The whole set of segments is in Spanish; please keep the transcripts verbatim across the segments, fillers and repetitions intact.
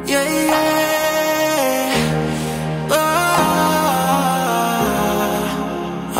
Yeah, yeah. Ah, ah,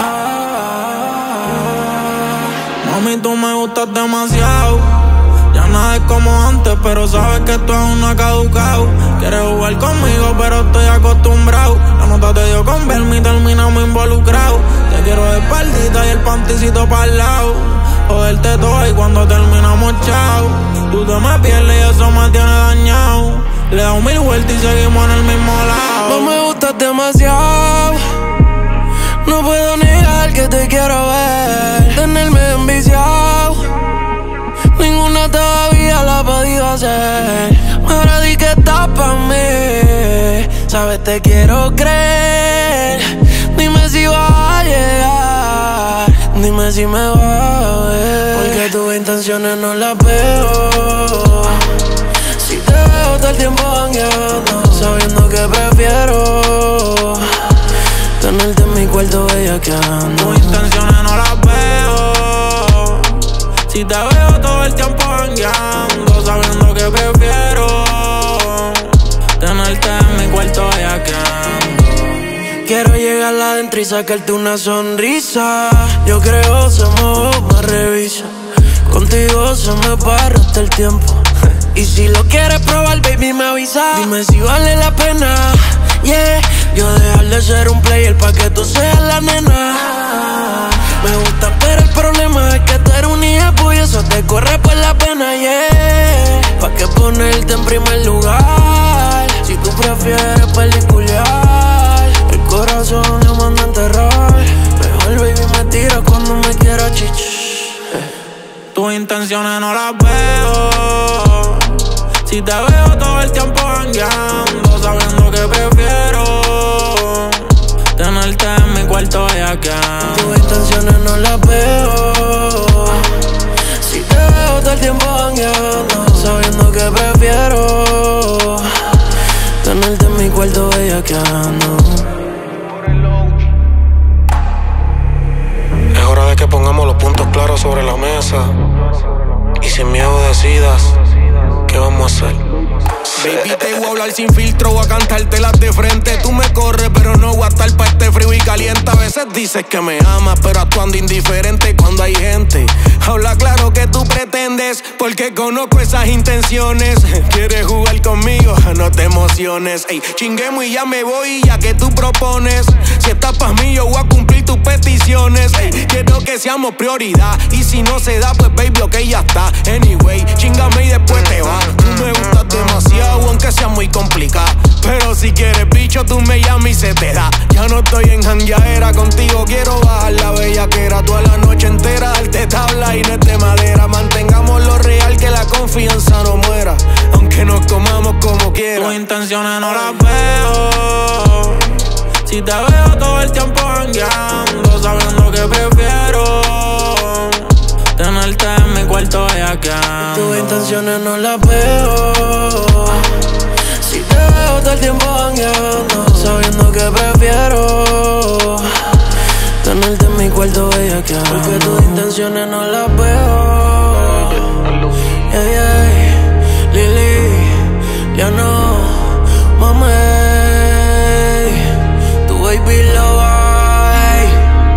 ah. Mami, tú me gustas demasiado. Ya nada es como antes, pero sabes que esto aún no ha caducado. Quieres jugar conmigo, pero estoy acostumbrado. La nota te dio con verme y terminamos involucrados. Te quiero de espaldita y el panticito para el lado. Joderte todo y cuando terminamos, chao. Tú te me pierdes y eso me tiene dañado. Le damos mil vueltas y seguimos en el mismo lado. No me gustas demasiado. No puedo negar que te quiero ver. Tenerme enviciado. Ninguna todavía la ha podido hacer. Ahora di que estás pa' mí. Sabes, te quiero creer. Dime si vas a llegar. Dime si me vas a ver. Porque tus intenciones no las veo. Si te veo todo el tiempo jangueando, sabiendo que prefiero tenerte en mi cuarto bellaqueando. Tus intenciones no las veo. Si te veo todo el tiempo jangueando, sabiendo que prefiero tenerte en mi cuarto bellaqueando. Quiero llegar adentro y sacarte una sonrisa. Yo creo somos más revisa. Contigo se me para hasta el tiempo. Y si lo quieres probar, baby, me avisa. Dime si vale la pena, yeah. Yo dejar de ser un player pa' que tú seas la nena. Me gusta, pero el problema es que tú eres un hijo y eso te corre por la pena, yeah. Pa' que ponerte en primer lugar. Si tú prefieres peliculear, el corazón lo manda a enterrar. Mejor, baby, me tiras cuando me quieras, chich. Tus intenciones no las veo. Si te veo todo el tiempo jangueando, sabiendo que prefiero tenerte en mi cuarto bellaqueando. Tus intenciones no las veo. Si te veo todo el tiempo jangueando, sabiendo que prefiero tenerte en mi cuarto bellaqueando. Es hora de que pongamos los puntos claros sobre la mesa y sin miedo decidas qué vamos a hacer. Baby, te voy a hablar sin filtro, voy a cantártelas de frente. Tú me corres, pero no voy a estar pa' este frío y caliente. A veces dices que me amas, pero actuando indiferente cuando hay gente. Habla claro que tú pretendes, porque conozco esas intenciones. Quieres jugar conmigo, no te emociones. Ey, chinguemos y ya me voy, ya que tú propones. Si estás pa' mí, yo voy a cumplir tus peticiones. Ey, quiero que seamos prioridad, y si no se da, pues baby, ok, ya está. Anyway, chingame y después te vas. Tú me gustas demasiado, aunque sea muy complicado. Pero si quieres bicho, tú me llamas y se te da. Ya no estoy en jangueadera, contigo quiero bajar la bellaquera. Toda la noche entera, darte tabla y no es de madera. Mantengamos lo real, que la confianza no muera, aunque nos comamos como quiera. Tus intenciones no las veo. Si te veo todo el tiempo jangueando, sabiendo que prefiero tenerte en mi cuarto bellaqueando. Tus intenciones no las veo. Si te veo todo el tiempo jangueando, sabiendo que prefiero tenerte en mi cuarto bellaqueando. Porque tus intenciones no las veo. Yeah, yeah. Lili, ya no, mami. Tu baby lover,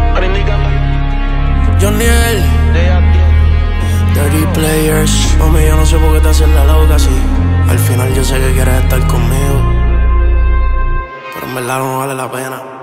Joniel, Dirty Players. Mami, yo no sé por qué te haces la loca así. Al final yo sé que quieres estar conmigo, pero en verdad no vale la pena.